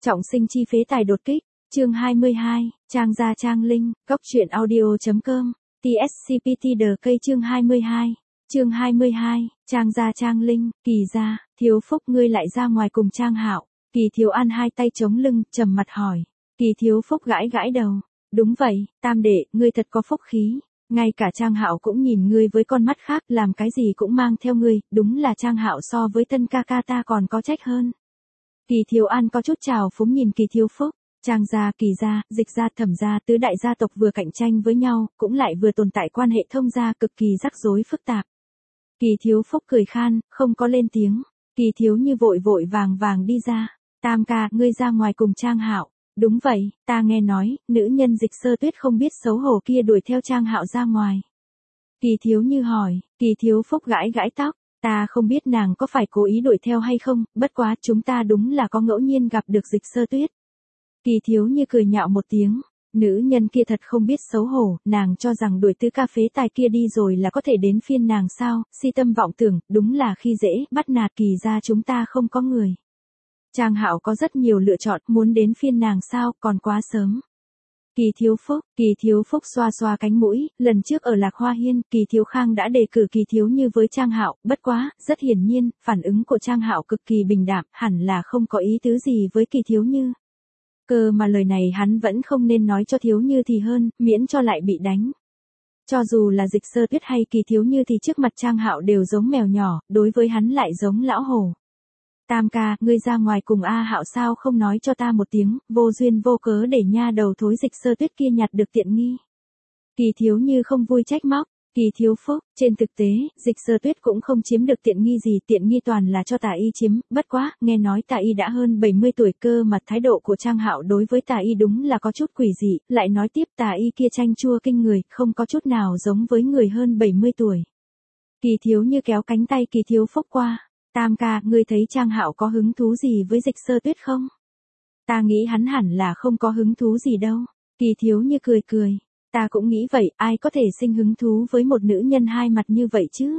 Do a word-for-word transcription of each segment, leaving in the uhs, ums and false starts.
Trọng sinh chi phế tài đột kích, chương hai mươi hai, Trang Gia Trang Linh, góc truyện audio.com, tê ét xê pê tê đờ cây chương hai mươi hai, chương hai mươi hai, Trang Gia Trang Linh, Kỳ gia, Thiếu Phúc ngươi lại ra ngoài cùng Trang Hạo. Kỳ Thiếu An hai tay chống lưng, trầm mặt hỏi. Kỳ Thiếu Phúc gãi gãi đầu. Đúng vậy, tam đệ, ngươi thật có phúc khí. Ngay cả Trang Hạo cũng nhìn ngươi với con mắt khác, làm cái gì cũng mang theo ngươi, đúng là Trang Hạo so với tân ca ca ta còn có trách hơn. Kỳ Thiếu An có chút trào phúng nhìn Kỳ Thiếu Phúc. Trang gia, Kỳ gia, Dịch gia, Thẩm gia, tứ đại gia tộc vừa cạnh tranh với nhau, cũng lại vừa tồn tại quan hệ thông gia cực kỳ rắc rối phức tạp. Kỳ Thiếu Phúc cười khan, không có lên tiếng. Kỳ Thiếu Như vội vội vàng vàng đi ra. Tam ca, ngươi ra ngoài cùng Trang Hạo. Đúng vậy, ta nghe nói, nữ nhân Dịch Sơ Tuyết không biết xấu hổ kia đuổi theo Trang Hạo ra ngoài. Kỳ Thiếu Như hỏi. Kỳ Thiếu Phúc gãi gãi tóc. Ta không biết nàng có phải cố ý đuổi theo hay không, bất quá chúng ta đúng là có ngẫu nhiên gặp được Dịch Sơ Tuyết. Kỳ Thiếu Như cười nhạo một tiếng. Nữ nhân kia thật không biết xấu hổ, nàng cho rằng đuổi tứ ca phế tài kia đi rồi là có thể đến phiên nàng sao, si tâm vọng tưởng, đúng là khi dễ, bắt nạt Kỳ gia chúng ta không có người. Trang Hạo có rất nhiều lựa chọn, muốn đến phiên nàng sao, còn quá sớm. Kỳ Thiếu Phúc, Kỳ Thiếu Phúc xoa xoa cánh mũi, lần trước ở Lạc Hoa Hiên, Kỳ Thiếu Khang đã đề cử Kỳ Thiếu Như với Trang Hạo, bất quá, rất hiển nhiên, phản ứng của Trang Hạo cực kỳ bình đạm, hẳn là không có ý tứ gì với Kỳ Thiếu Như. Cơ mà lời này hắn vẫn không nên nói cho Thiếu Như thì hơn, miễn cho lại bị đánh. Cho dù là Dịch Sơ Tuyết hay Kỳ Thiếu Như thì trước mặt Trang Hạo đều giống mèo nhỏ, đối với hắn lại giống lão hổ. Tam ca, ngươi ra ngoài cùng A Hạo sao không nói cho ta một tiếng, vô duyên vô cớ để nha đầu thối Dịch Sơ Tuyết kia nhặt được tiện nghi. Kỳ Thiếu Như không vui trách móc. Kỳ Thiếu Phúc, trên thực tế, Dịch Sơ Tuyết cũng không chiếm được tiện nghi gì, tiện nghi toàn là cho Tà Y chiếm, bất quá, nghe nói Tà Y đã hơn bảy mươi tuổi cơ mà thái độ của Trang Hạo đối với Tà Y đúng là có chút quỷ dị, lại nói tiếp Tà Y kia chanh chua kinh người, không có chút nào giống với người hơn bảy mươi tuổi. Kỳ Thiếu Như kéo cánh tay Kỳ Thiếu Phúc qua. Tam ca, ngươi thấy Trang Hạo có hứng thú gì với Dịch Sơ Tuyết không? Ta nghĩ hắn hẳn là không có hứng thú gì đâu. Kỳ Thiếu Như cười cười. Ta cũng nghĩ vậy, ai có thể sinh hứng thú với một nữ nhân hai mặt như vậy chứ?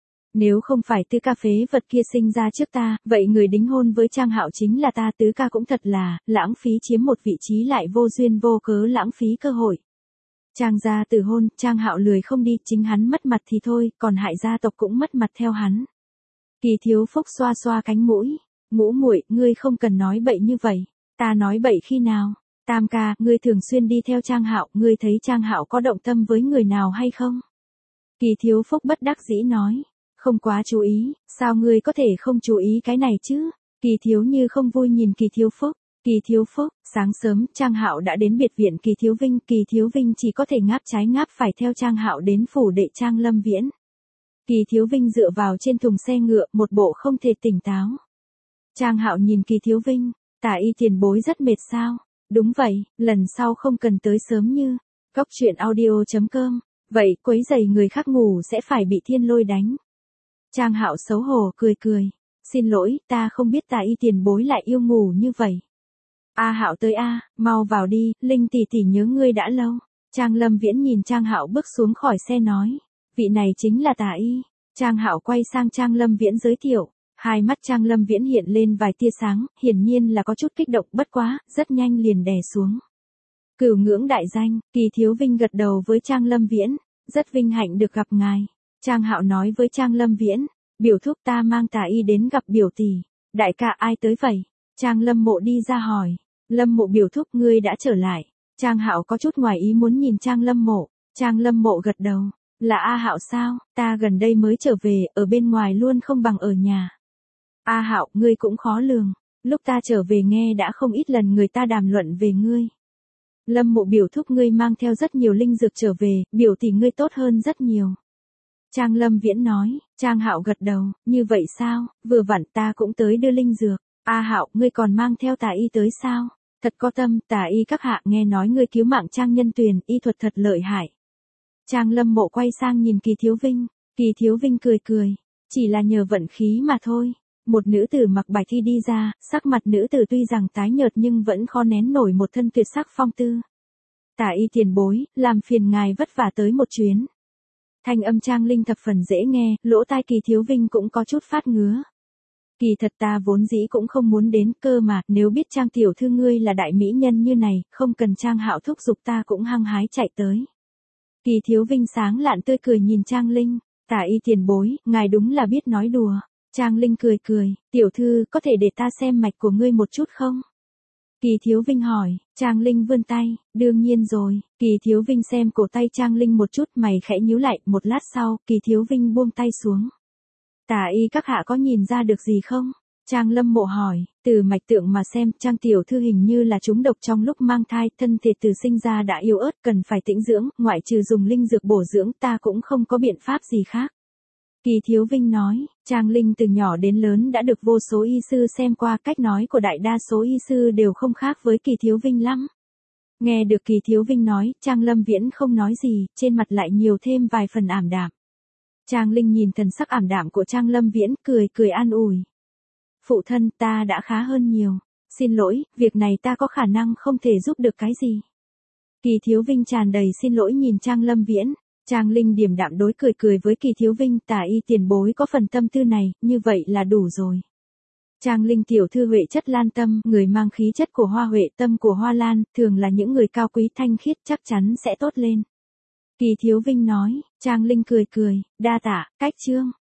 Nếu không phải tứ ca phế vật kia sinh ra trước ta, vậy người đính hôn với Trang Hạo chính là ta, tứ ca cũng thật là, lãng phí chiếm một vị trí lại vô duyên vô cớ lãng phí cơ hội. Trang gia từ hôn, Trang Hạo lười không đi, chính hắn mất mặt thì thôi, còn hại gia tộc cũng mất mặt theo hắn. Kỳ Thiếu Phúc xoa xoa cánh mũi. Ngũ muội, ngươi không cần nói bậy như vậy. Ta nói bậy khi nào? Tam ca, ngươi thường xuyên đi theo Trang Hạo, ngươi thấy Trang Hạo có động tâm với người nào hay không? Kỳ Thiếu Phúc bất đắc dĩ nói. Không quá chú ý, sao ngươi có thể không chú ý cái này chứ? Kỳ Thiếu Như không vui nhìn Kỳ Thiếu Phúc. Kỳ Thiếu Phúc, sáng sớm, Trang Hạo đã đến biệt viện Kỳ Thiếu Vinh, Kỳ Thiếu Vinh chỉ có thể ngáp trái ngáp phải theo Trang Hạo đến phủ đệ Trang Lâm Viễn. Kỳ Thiếu Vinh dựa vào trên thùng xe ngựa, một bộ không thể tỉnh táo. Trang Hạo nhìn Kỳ Thiếu Vinh, Tà Y tiền bối rất mệt sao? Đúng vậy, lần sau không cần tới sớm như. Góc truyện audio.com, vậy quấy rầy người khác ngủ sẽ phải bị thiên lôi đánh. Trang Hạo xấu hổ cười cười. Xin lỗi, ta không biết Tà Y tiền bối lại yêu ngủ như vậy. A Hạo tới a, mau vào đi, Linh tỷ tỷ nhớ ngươi đã lâu. Trang Lâm Viễn nhìn Trang Hạo bước xuống khỏi xe nói. Vị này chính là Tà Y. Trang Hạo quay sang Trang Lâm Viễn giới thiệu. Hai mắt Trang Lâm Viễn hiện lên vài tia sáng, hiển nhiên là có chút kích động, bất quá, rất nhanh liền đè xuống. Cửu ngưỡng đại danh, Kỳ Thiếu Vinh gật đầu với Trang Lâm Viễn. Rất vinh hạnh được gặp ngài. Trang Hạo nói với Trang Lâm Viễn. Biểu thúc ta mang Tà Y đến gặp biểu tỷ. Đại ca ai tới vậy? Trang Lâm Mộ đi ra hỏi. Lâm Mộ biểu thúc ngươi đã trở lại. Trang Hạo có chút ngoài ý muốn nhìn Trang Lâm Mộ. Trang Lâm Mộ gật đầu. Là A Hạo sao, ta gần đây mới trở về, ở bên ngoài luôn không bằng ở nhà. A Hạo, ngươi cũng khó lường. Lúc ta trở về nghe đã không ít lần người ta đàm luận về ngươi. Lâm Mộ biểu thúc ngươi mang theo rất nhiều linh dược trở về, biểu tỷ ngươi tốt hơn rất nhiều. Trang Lâm Viễn nói. Trang Hạo gật đầu. Như vậy sao, vừa vặn ta cũng tới đưa linh dược. A Hạo, ngươi còn mang theo Tà Y tới sao? Thật có tâm, Tà Y các hạ nghe nói ngươi cứu mạng Trang Nhân Tuyền, y thuật thật lợi hại. Trang Lâm Mộ quay sang nhìn Kỳ Thiếu Vinh. Kỳ Thiếu Vinh cười cười. Chỉ là nhờ vận khí mà thôi. Một nữ tử mặc bạch y đi ra, sắc mặt nữ tử tuy rằng tái nhợt nhưng vẫn khó nén nổi một thân tuyệt sắc phong tư. Tà Y tiền bối, làm phiền ngài vất vả tới một chuyến. Thanh âm Trang Linh thập phần dễ nghe, lỗ tai Kỳ Thiếu Vinh cũng có chút phát ngứa. Kỳ thật ta vốn dĩ cũng không muốn đến cơ mà, nếu biết Trang tiểu thư ngươi là đại mỹ nhân như này, không cần Trang Hạo thúc giục ta cũng hăng hái chạy tới. Kỳ Thiếu Vinh sáng lạn tươi cười nhìn Trang Linh, Tả y tiền bối, ngài đúng là biết nói đùa. Trang Linh cười cười, tiểu thư có thể để ta xem mạch của ngươi một chút không? Kỳ Thiếu Vinh hỏi, Trang Linh vươn tay, đương nhiên rồi, Kỳ Thiếu Vinh xem cổ tay Trang Linh một chút mày khẽ nhíu lại, một lát sau, Kỳ Thiếu Vinh buông tay xuống. Tả y các hạ có nhìn ra được gì không? Trang Lâm Mộ hỏi, từ mạch tượng mà xem, Trang tiểu thư hình như là trúng độc trong lúc mang thai, thân thể từ sinh ra đã yếu ớt, cần phải tĩnh dưỡng, ngoại trừ dùng linh dược bổ dưỡng ta cũng không có biện pháp gì khác. Kỳ Thiếu Vinh nói, Trang Linh từ nhỏ đến lớn đã được vô số y sư xem qua, cách nói của đại đa số y sư đều không khác với Kỳ Thiếu Vinh lắm. Nghe được Kỳ Thiếu Vinh nói, Trang Lâm Viễn không nói gì, trên mặt lại nhiều thêm vài phần ảm đạm. Trang Linh nhìn thần sắc ảm đạm của Trang Lâm Viễn, cười cười an ủi. Phụ thân, ta đã khá hơn nhiều. Xin lỗi, việc này ta có khả năng không thể giúp được cái gì. Kỳ Thiếu Vinh tràn đầy xin lỗi nhìn Trang Lâm Viễn. Trang Linh điềm đạm đối cười cười với Kỳ Thiếu Vinh, Tả y tiền bối có phần tâm tư này, như vậy là đủ rồi. Trang Linh tiểu thư huệ chất lan tâm, người mang khí chất của hoa huệ tâm của hoa lan, thường là những người cao quý thanh khiết chắc chắn sẽ tốt lên. Kỳ Thiếu Vinh nói, Trang Linh cười cười, đa tạ, cách chương.